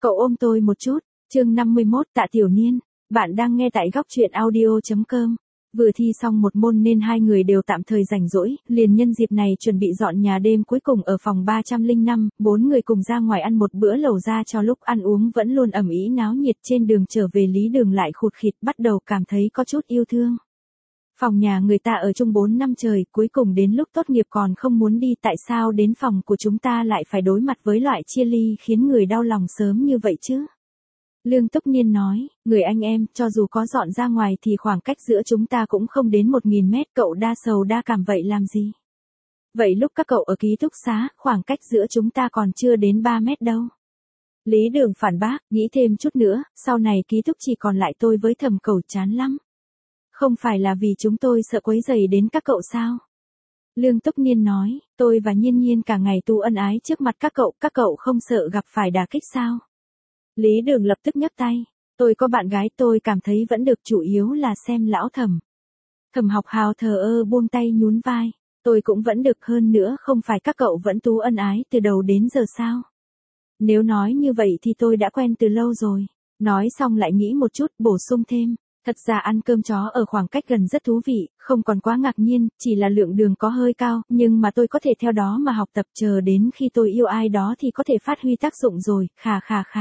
Cậu ôm tôi một chút. Chương 51 Tạ Tiểu Niên. Bạn đang nghe tại góc truyện audio.com. Vừa thi xong một môn nên hai người đều tạm thời rảnh rỗi, liền nhân dịp này chuẩn bị dọn nhà đêm cuối cùng ở phòng 305, bốn người cùng ra ngoài ăn một bữa lẩu ra cho lúc ăn uống vẫn luôn ầm ĩ náo nhiệt. Trên đường trở về Lý Đường lại khụt khịt bắt đầu cảm thấy có chút yêu thương. Phòng nhà người ta ở chung 4 năm trời, cuối cùng đến lúc tốt nghiệp còn không muốn đi, tại sao đến phòng của chúng ta lại phải đối mặt với loại chia ly khiến người đau lòng sớm như vậy chứ? Lương Túc Niên nói, người anh em, cho dù có dọn ra ngoài thì khoảng cách giữa chúng ta cũng không đến 1000 mét, cậu đa sầu đa cảm vậy làm gì? Vậy lúc các cậu ở ký túc xá, khoảng cách giữa chúng ta còn chưa đến 3 mét đâu. Lý Đường phản bác, nghĩ thêm chút nữa, sau này ký túc chỉ còn lại tôi với Thẩm Cẩu, chán lắm. Không phải là vì chúng tôi sợ quấy rầy đến các cậu sao? Lương Túc Niên nói, tôi và Nhiên Nhiên cả ngày tu ân ái trước mặt các cậu không sợ gặp phải đả kích sao? Lý Đường lập tức nhấc tay, tôi có bạn gái, tôi cảm thấy vẫn được, chủ yếu là xem lão Thẩm. Thẩm Học Hào thờ ơ buông tay nhún vai, tôi cũng vẫn được, hơn nữa không phải các cậu vẫn tu ân ái từ đầu đến giờ sao? Nếu nói như vậy thì tôi đã quen từ lâu rồi. Nói xong lại nghĩ một chút, bổ sung thêm. Thật ra ăn cơm chó ở khoảng cách gần rất thú vị, không còn quá ngạc nhiên, chỉ là lượng đường có hơi cao, nhưng mà tôi có thể theo đó mà học tập, chờ đến khi tôi yêu ai đó thì có thể phát huy tác dụng rồi, khà.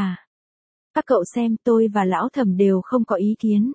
Các cậu xem, tôi và lão Thẩm đều không có ý kiến.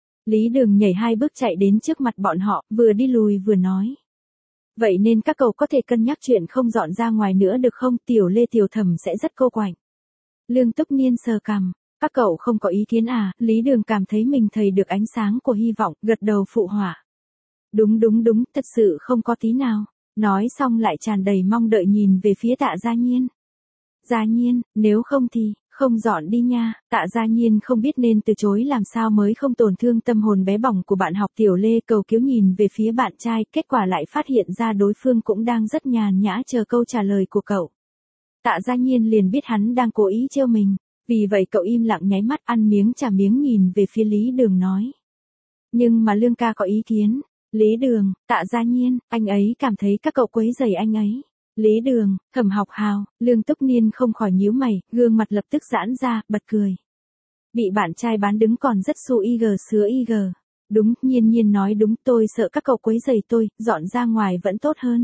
Lý Đường nhảy 2 bước chạy đến trước mặt bọn họ, vừa đi lùi vừa nói. Vậy nên các cậu có thể cân nhắc chuyện không dọn ra ngoài nữa được không, Tiểu Lê Tiểu Thẩm sẽ rất cô quạnh. Lương Túc Niên sờ cằm. Các cậu không có ý kiến à? Lý Đường cảm thấy mình thấy được ánh sáng của hy vọng, gật đầu phụ họa. Đúng, thật sự không có tí nào. Nói xong lại tràn đầy mong đợi nhìn về phía Tạ Gia Nhiên. Gia Nhiên, nếu không thì, không dọn đi nha. Tạ Gia Nhiên không biết nên từ chối làm sao mới không tổn thương tâm hồn bé bỏng của bạn học. Tiểu Lê cầu cứu nhìn về phía bạn trai, kết quả lại phát hiện ra đối phương cũng đang rất nhàn nhã chờ câu trả lời của cậu. Tạ Gia Nhiên liền biết hắn đang cố ý trêu mình. Vì vậy cậu im lặng nháy mắt, ăn miếng trả miếng nhìn về phía Lý Đường nói. Nhưng mà Lương ca có ý kiến. Lý Đường, Tạ Gia Nhiên, anh ấy cảm thấy các cậu quấy rầy anh ấy. Lý Đường, Thẩm Học Hào, Lương Túc Niên không khỏi nhíu mày, gương mặt lập tức giãn ra, bật cười. Bị bạn trai bán đứng còn rất su ig sứa ig. Đúng, Nhiên nói đúng, tôi sợ các cậu quấy rầy tôi, dọn ra ngoài vẫn tốt hơn.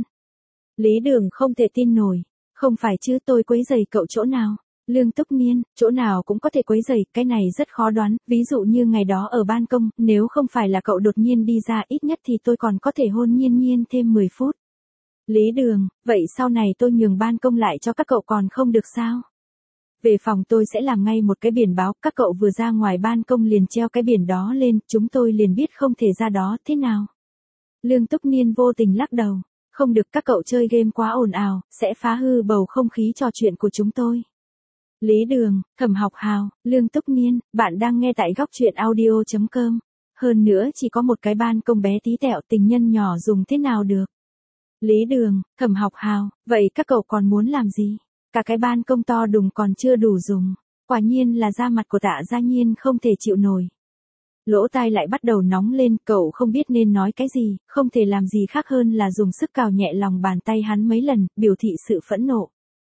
Lý Đường không thể tin nổi. Không phải chứ, tôi quấy rầy cậu chỗ nào? Lương Túc Niên, chỗ nào cũng có thể quấy rầy, cái này rất khó đoán, ví dụ như ngày đó ở ban công, nếu không phải là cậu đột nhiên đi ra, ít nhất thì tôi còn có thể hôn Nhiên thêm 10 phút. Lý Đường, vậy sau này tôi nhường ban công lại cho các cậu còn không được sao? Về phòng tôi sẽ làm ngay một cái biển báo, các cậu vừa ra ngoài ban công liền treo cái biển đó lên, chúng tôi liền biết không thể ra đó, thế nào? Lương Túc Niên vô tình lắc đầu, không được, các cậu chơi game quá ồn ào, sẽ phá hư bầu không khí trò chuyện của chúng tôi. Lý Đường, Thẩm Học Hào, Lương Túc Niên, bạn đang nghe tại góc truyện audio.com. Hơn nữa chỉ có một cái ban công bé tí tẹo, tình nhân nhỏ dùng thế nào được. Lý Đường, Thẩm Học Hào, vậy các cậu còn muốn làm gì? Cả cái ban công to đùng còn chưa đủ dùng. Quả nhiên là da mặt của Tạ Gia Nhiên không thể chịu nổi. Lỗ tai lại bắt đầu nóng lên, cậu không biết nên nói cái gì, không thể làm gì khác hơn là dùng sức cào nhẹ lòng bàn tay hắn mấy lần, biểu thị sự phẫn nộ.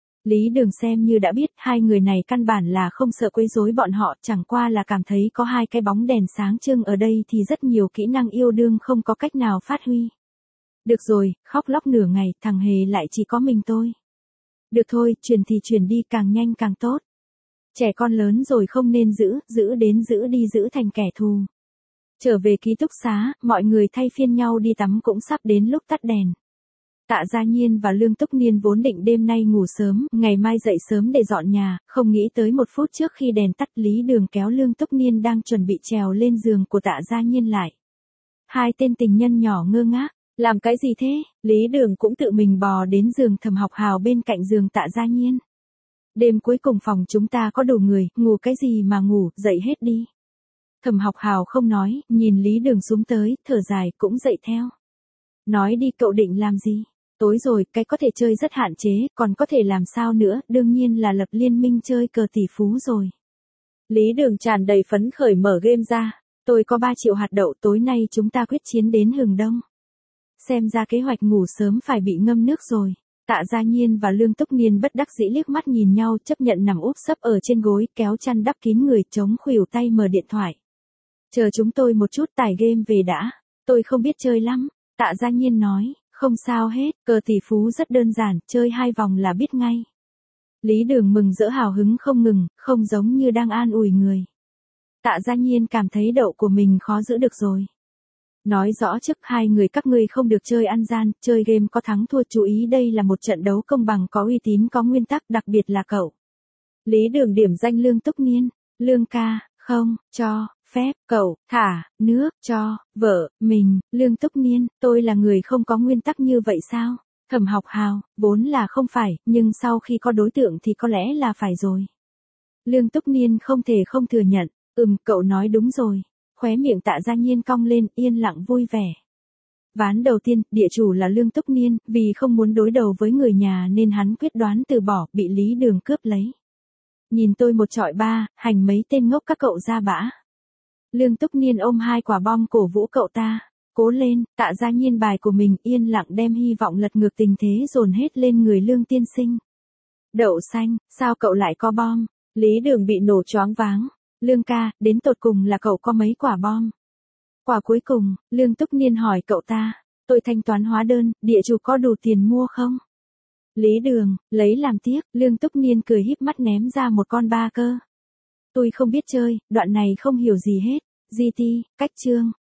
Lý Đường xem như đã biết, hai người này căn bản là không sợ quấy rối bọn họ, chẳng qua là cảm thấy có hai cái bóng đèn sáng trưng ở đây thì rất nhiều kỹ năng yêu đương không có cách nào phát huy. Được rồi, khóc lóc nửa ngày, thằng Hề lại chỉ có mình tôi. Được thôi, chuyển thì chuyển đi, càng nhanh càng tốt. Trẻ con lớn rồi không nên giữ đi giữ thành kẻ thù. Trở về ký túc xá, mọi người thay phiên nhau đi tắm, cũng sắp đến lúc tắt đèn. Tạ Gia Nhiên và Lương Túc Niên vốn định đêm nay ngủ sớm, ngày mai dậy sớm để dọn nhà, không nghĩ tới 1 phút trước khi đèn tắt, Lý Đường kéo Lương Túc Niên đang chuẩn bị trèo lên giường của Tạ Gia Nhiên lại. Hai tên tình nhân nhỏ ngơ ngác, làm cái gì thế? Lý Đường cũng tự mình bò đến giường Thẩm Học Hào bên cạnh giường Tạ Gia Nhiên. Đêm cuối cùng phòng chúng ta có đủ người, ngủ cái gì mà ngủ, dậy hết đi. Thẩm Học Hào không nói, nhìn Lý Đường xuống tới, thở dài, cũng dậy theo. Nói đi, cậu định làm gì? Tối rồi, cái có thể chơi rất hạn chế, còn có thể làm sao nữa, đương nhiên là lập liên minh chơi cờ tỷ phú rồi. Lý Đường tràn đầy phấn khởi mở game ra, tôi có 3 triệu hạt đậu, tối nay chúng ta quyết chiến đến hừng đông. Xem ra kế hoạch ngủ sớm phải bị ngâm nước rồi. Tạ Gia Nhiên và Lương Túc Niên bất đắc dĩ liếc mắt nhìn nhau, chấp nhận nằm úp sấp ở trên gối, kéo chăn đắp kín người, chống khuỷu tay mở điện thoại. Chờ chúng tôi một chút, tải game về đã. Tôi không biết chơi lắm. Tạ Gia Nhiên nói, không sao hết, cờ tỷ phú rất đơn giản, chơi 2 vòng là biết ngay. Lý Đường mừng rỡ hào hứng không ngừng, không giống như đang an ủi người. Tạ Gia Nhiên cảm thấy đậu của mình khó giữ được rồi. Nói rõ trước 2 người các ngươi không được chơi ăn gian, chơi game có thắng thua, chú ý đây là một trận đấu công bằng, có uy tín, có nguyên tắc, đặc biệt là cậu. Lý Đường điểm danh Lương Túc Niên. Lương ca, không, cho, phép, cậu, thả, nước, cho, vợ, mình, Lương Túc Niên, tôi là người không có nguyên tắc như vậy sao? Thẩm Học Hào, vốn là không phải, nhưng sau khi có đối tượng thì có lẽ là phải rồi. Lương Túc Niên không thể không thừa nhận, cậu nói đúng rồi. Khóe miệng Tạ Gia Nhiên cong lên, yên lặng vui vẻ. Ván đầu tiên, địa chủ là Lương Túc Niên, vì không muốn đối đầu với người nhà nên hắn quyết đoán từ bỏ, bị Lý Đường cướp lấy. Nhìn tôi một trọi 3, hành mấy tên ngốc các cậu ra bã. Lương Túc Niên ôm 2 quả bom cổ vũ cậu ta. Cố lên, Tạ Gia Nhiên bài của mình, yên lặng đem hy vọng lật ngược tình thế dồn hết lên người Lương tiên sinh. Đậu xanh, sao cậu lại có bom? Lý Đường bị nổ choáng váng. Lương ca, đến tột cùng là cậu có mấy quả bom? Quả cuối cùng, Lương Túc Niên hỏi cậu ta. Tôi thanh toán hóa đơn, địa chủ có đủ tiền mua không? Lý Đường, lấy làm tiếc, Lương Túc Niên cười híp mắt ném ra một con 3 cơ. Tôi không biết chơi, đoạn này không hiểu gì hết. GT, cách chương.